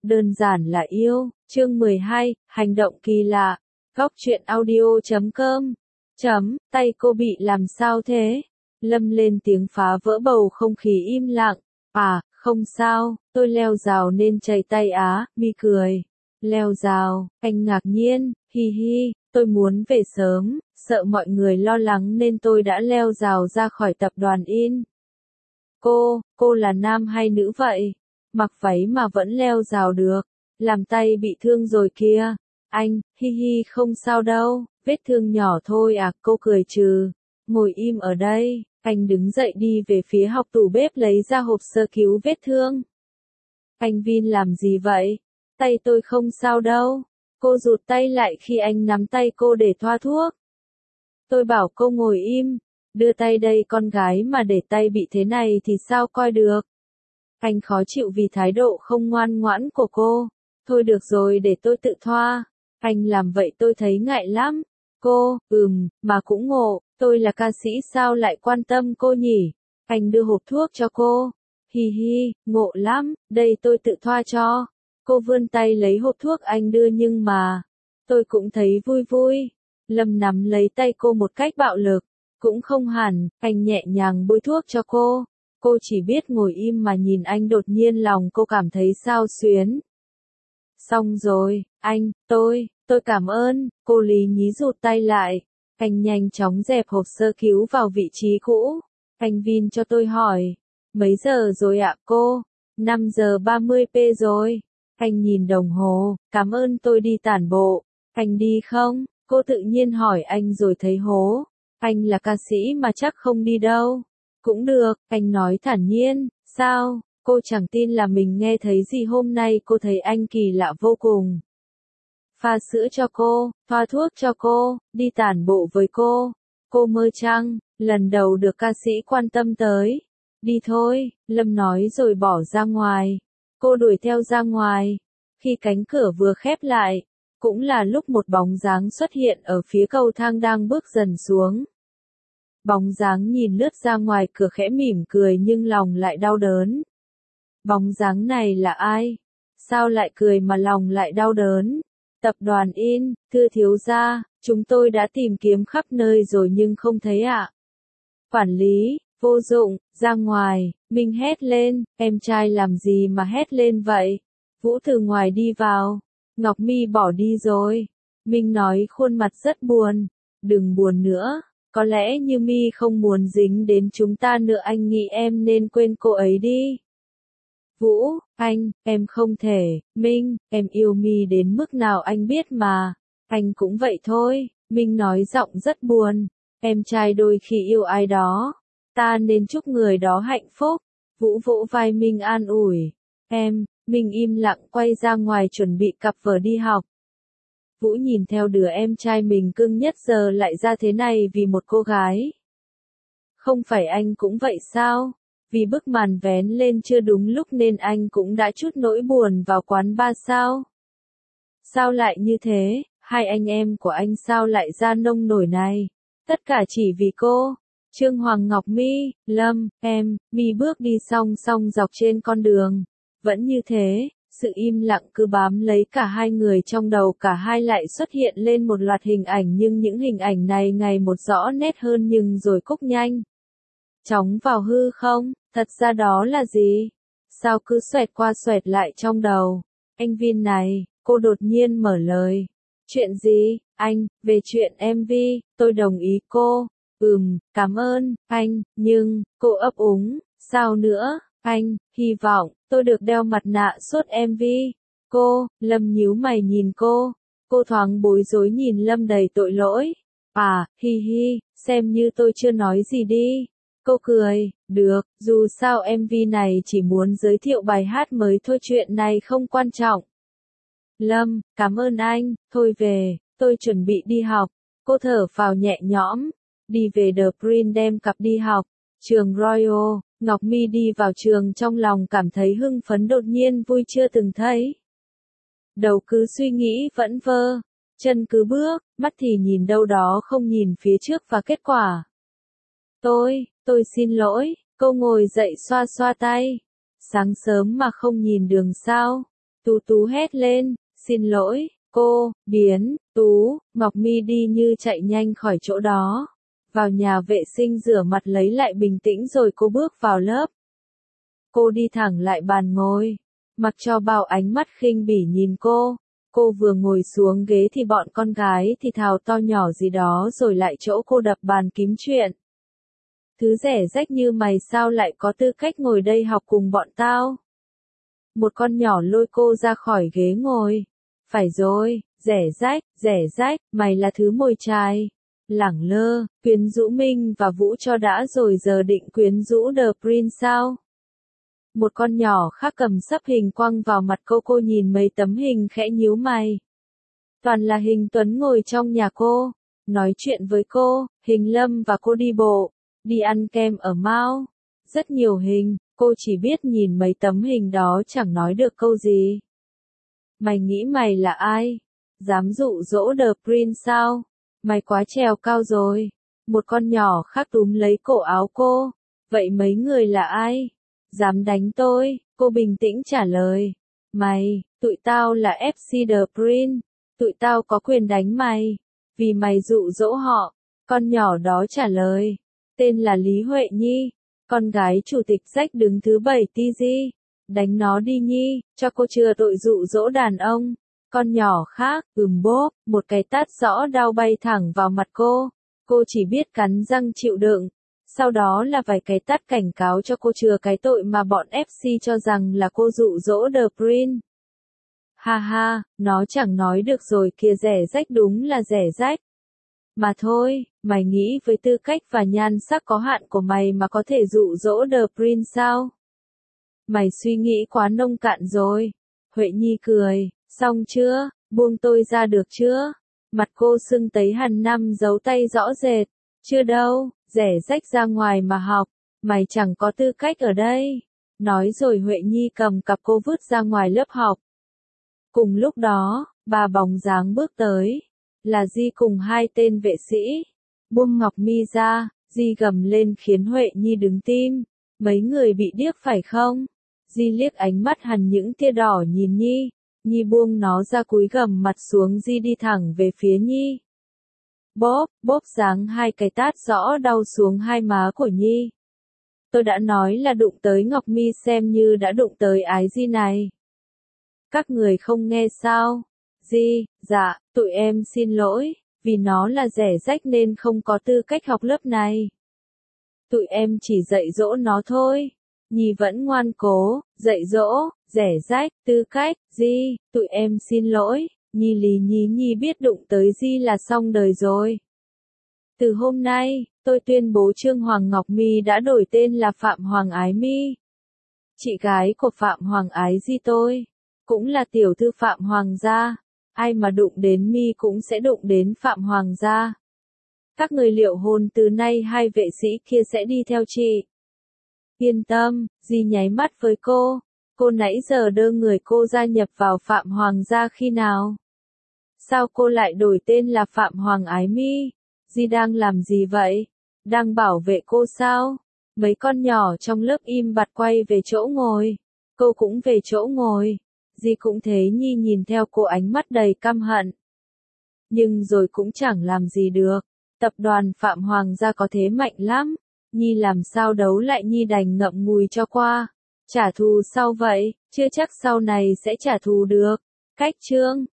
Đơn giản là yêu. Chương 12, hành động kỳ lạ. Góc truyện audio.com. Tay cô bị làm sao thế? Lâm lên tiếng phá vỡ bầu không khí im lặng. À, không sao, tôi leo rào nên chảy tay á, Mi cười. Leo rào, anh ngạc nhiên, hi hi, tôi muốn về sớm, sợ mọi người lo lắng nên tôi đã leo rào ra khỏi tập đoàn in. Cô là nam hay nữ vậy? Mặc váy mà vẫn leo rào được, làm tay bị thương rồi kia. Anh, hi hi không sao đâu, vết thương nhỏ thôi à, cô cười trừ. Ngồi im ở đây, anh đứng dậy đi về phía học tủ bếp lấy ra hộp sơ cứu vết thương. Anh Vin làm gì vậy? Tay tôi không sao đâu. Cô rụt tay lại khi anh nắm tay cô để thoa thuốc. Tôi bảo cô ngồi im, đưa tay đây, con gái mà để tay bị thế này thì sao coi được. Anh khó chịu vì thái độ không ngoan ngoãn của cô. Thôi được rồi, để tôi tự thoa. Anh làm vậy tôi thấy ngại lắm. Cô, mà cũng ngộ, tôi là ca sĩ sao lại quan tâm cô nhỉ? Anh đưa hộp thuốc cho cô. Hi hi, ngộ lắm, đây tôi tự thoa cho. Cô vươn tay lấy hộp thuốc anh đưa nhưng mà, tôi cũng thấy vui vui. Lâm nắm lấy tay cô một cách bạo lực. Cũng không hẳn, anh nhẹ nhàng bôi thuốc cho cô. Cô chỉ biết ngồi im mà nhìn anh, đột nhiên lòng cô cảm thấy xao xuyến. Xong rồi, anh, tôi cảm ơn, cô lý nhí rụt tay lại. Anh nhanh chóng dẹp hộp sơ cứu vào vị trí cũ. Anh Vin cho tôi hỏi, mấy giờ rồi ạ cô? 5 giờ 30 p rồi. Anh nhìn đồng hồ, cảm ơn, tôi đi tản bộ. Anh đi không? Cô tự nhiên hỏi anh rồi thấy hố. Anh là ca sĩ mà chắc không đi đâu. Cũng được, anh nói thản nhiên. Sao? Cô chẳng tin là mình nghe thấy gì. Hôm nay cô thấy anh kỳ lạ vô cùng. Pha sữa cho cô, thoa thuốc cho cô, đi tản bộ với cô. Cô mơ chăng, lần đầu được ca sĩ quan tâm tới. Đi thôi, Lâm nói rồi bỏ ra ngoài. Cô đuổi theo ra ngoài. Khi cánh cửa vừa khép lại, cũng là lúc một bóng dáng xuất hiện ở phía cầu thang đang bước dần xuống. Bóng dáng nhìn lướt ra ngoài cửa khẽ mỉm cười nhưng lòng lại đau đớn. Bóng dáng này là ai? Sao lại cười mà lòng lại đau đớn? Tập đoàn in, thưa thiếu gia, chúng tôi đã tìm kiếm khắp nơi rồi nhưng không thấy ạ. Quản lý, vô dụng, ra ngoài, Minh hét lên, em trai làm gì mà hét lên vậy? Vũ từ ngoài đi vào, Ngọc Mi bỏ đi rồi. Minh nói khuôn mặt rất buồn, đừng buồn nữa, có lẽ như Mi không muốn dính đến chúng ta nữa, anh nghĩ em nên quên cô ấy đi. Vũ, em không thể, Minh, em yêu Mi đến mức nào anh biết mà, anh cũng vậy thôi, Minh nói giọng rất buồn, em trai đôi khi yêu ai đó, ta nên chúc người đó hạnh phúc. Vũ vỗ vai Minh an ủi, Minh im lặng quay ra ngoài chuẩn bị cặp vở đi học. Vũ nhìn theo đứa em trai mình cưng nhất giờ lại ra thế này vì một cô gái. Không phải anh cũng vậy sao? Vì bức màn vén lên chưa đúng lúc nên anh cũng đã chút nỗi buồn vào quán bar sao? Sao lại như thế? Hai anh em của anh sao lại ra nông nổi này? Tất cả chỉ vì cô. Trương Hoàng Ngọc Mi, Lâm, Mi bước đi song song dọc trên con đường. Vẫn như thế, sự im lặng cứ bám lấy cả hai người, trong đầu cả hai lại xuất hiện lên một loạt hình ảnh nhưng những hình ảnh này ngày một rõ nét hơn nhưng rồi cúc nhanh chóng vào hư không, thật ra đó là gì? Sao cứ xoẹt qua xoẹt lại trong đầu? Anh Vin này, cô đột nhiên mở lời. Chuyện gì, anh, về chuyện MV, tôi đồng ý cô. Cảm ơn, anh, nhưng, cô ấp úng, sao nữa, anh, hy vọng, tôi được đeo mặt nạ suốt MV. Cô, Lâm nhíu mày nhìn cô thoáng bối rối nhìn Lâm đầy tội lỗi. À, hi hi, xem như tôi chưa nói gì đi. Cô cười, được, dù sao MV này chỉ muốn giới thiệu bài hát mới thôi, chuyện này không quan trọng. Lâm, cảm ơn anh, thôi về, tôi chuẩn bị đi học. Cô thở phào nhẹ nhõm, đi về The Prin đem cặp đi học. Trường Royal, Ngọc Mi đi vào trường trong lòng cảm thấy hưng phấn đột nhiên vui chưa từng thấy. Đầu cứ suy nghĩ vẩn vơ, chân cứ bước, mắt thì nhìn đâu đó không nhìn phía trước và kết quả. Tôi xin lỗi, cô ngồi dậy xoa xoa tay. Sáng sớm mà không nhìn đường sao? Tú Tú hét lên, xin lỗi, cô, biến, Tú, Ngọc Mi đi như chạy nhanh khỏi chỗ đó. Vào nhà vệ sinh rửa mặt lấy lại bình tĩnh rồi cô bước vào lớp. Cô đi thẳng lại bàn ngồi, mặc cho bao ánh mắt khinh bỉ nhìn cô. Cô vừa ngồi xuống ghế thì bọn con gái thì thào to nhỏ gì đó rồi lại chỗ cô đập bàn kiếm chuyện. Thứ rẻ rách như mày sao lại có tư cách ngồi đây học cùng bọn tao? Một con nhỏ lôi cô ra khỏi ghế ngồi. Phải rồi, rẻ rách, mày là thứ mồi chài. Lẳng lơ, quyến rũ Minh và Vũ cho đã rồi giờ định quyến rũ The Prince sao? Một con nhỏ khác cầm sấp hình quăng vào mặt cô nhìn mấy tấm hình khẽ nhíu mày. Toàn là hình Tuấn ngồi trong nhà cô, nói chuyện với cô, hình Lâm và cô đi bộ, đi ăn kem ở Mao. Rất nhiều hình, cô chỉ biết nhìn mấy tấm hình đó chẳng nói được câu gì. Mày nghĩ mày là ai? Dám dụ dỗ The Prince sao? Mày quá trèo cao rồi. Một con nhỏ khác túm lấy cổ áo cô. Vậy mấy người là ai? Dám đánh tôi? Cô bình tĩnh trả lời. Mày, tụi tao là FC The Prince. Tụi tao có quyền đánh mày. Vì mày dụ dỗ họ. Con nhỏ đó trả lời. Tên là Lý Huệ Nhi. Con gái chủ tịch rách đứng thứ 7 TG. Đánh nó đi Nhi, cho cô chừa tội dụ dỗ đàn ông. Con nhỏ khác, bốp, một cái tát rõ đau bay thẳng vào mặt cô. Cô chỉ biết cắn răng chịu đựng. Sau đó là vài cái tát cảnh cáo cho cô chừa cái tội mà bọn FC cho rằng là cô dụ dỗ The Prince. Ha ha, nó chẳng nói được rồi kìa, rẻ rách đúng là rẻ rách. Mà thôi, mày nghĩ với tư cách và nhan sắc có hạn của mày mà có thể dụ dỗ The Prince sao? Mày suy nghĩ quá nông cạn rồi. Huệ Nhi cười, xong chưa, buông tôi ra được chưa? Mặt cô sưng tấy hằn năm dấu tay rõ rệt. Chưa đâu, rẻ rách ra ngoài mà học, mày chẳng có tư cách ở đây. Nói rồi Huệ Nhi cầm cặp cô vứt ra ngoài lớp học. Cùng lúc đó, bà bóng dáng bước tới. Là Di cùng hai tên vệ sĩ. Buông Ngọc Mi ra, Di gầm lên khiến Huệ Nhi đứng tim. Mấy người bị điếc phải không? Di liếc ánh mắt hằn những tia đỏ nhìn Nhi. Nhi buông nó ra cúi gằm mặt xuống. Di đi thẳng về phía Nhi. Bóp giáng hai cái tát rõ đau xuống hai má của Nhi. Tôi đã nói là đụng tới Ngọc Mi xem như đã đụng tới ái Di này. Các người không nghe sao? Di, dạ, tụi em xin lỗi, vì nó là rẻ rách nên không có tư cách học lớp này. Tụi em chỉ dạy dỗ nó thôi. Nhi vẫn ngoan cố, dạy dỗ, rẻ rách, tư cách, Di, tụi em xin lỗi. Nhi lì nhí Nhi biết đụng tới Di là xong đời rồi. Từ hôm nay, tôi tuyên bố Trương Hoàng Ngọc Mi đã đổi tên là Phạm Hoàng Ái Mi. Chị gái của Phạm Hoàng Ái Di tôi, cũng là tiểu thư Phạm Hoàng gia. Ai mà đụng đến Mi cũng sẽ đụng đến Phạm Hoàng gia. Các người liệu hôn từ nay hai vệ sĩ kia sẽ đi theo chị. Yên tâm, Di nháy mắt với cô. Cô nãy giờ đưa người cô gia nhập vào Phạm Hoàng gia khi nào? Sao cô lại đổi tên là Phạm Hoàng Ái Mi? Di đang làm gì vậy? Đang bảo vệ cô sao? Mấy con nhỏ trong lớp im bặt quay về chỗ ngồi. Cô cũng về chỗ ngồi. Di cũng thế. Nhi nhìn theo cô ánh mắt đầy căm hận. Nhưng rồi cũng chẳng làm gì được. Tập đoàn Phạm Hoàng gia có thế mạnh lắm. Nhi làm sao đấu lại, Nhi đành ngậm ngùi cho qua. Trả thù sau vậy, chưa chắc sau này sẽ trả thù được. Cách chương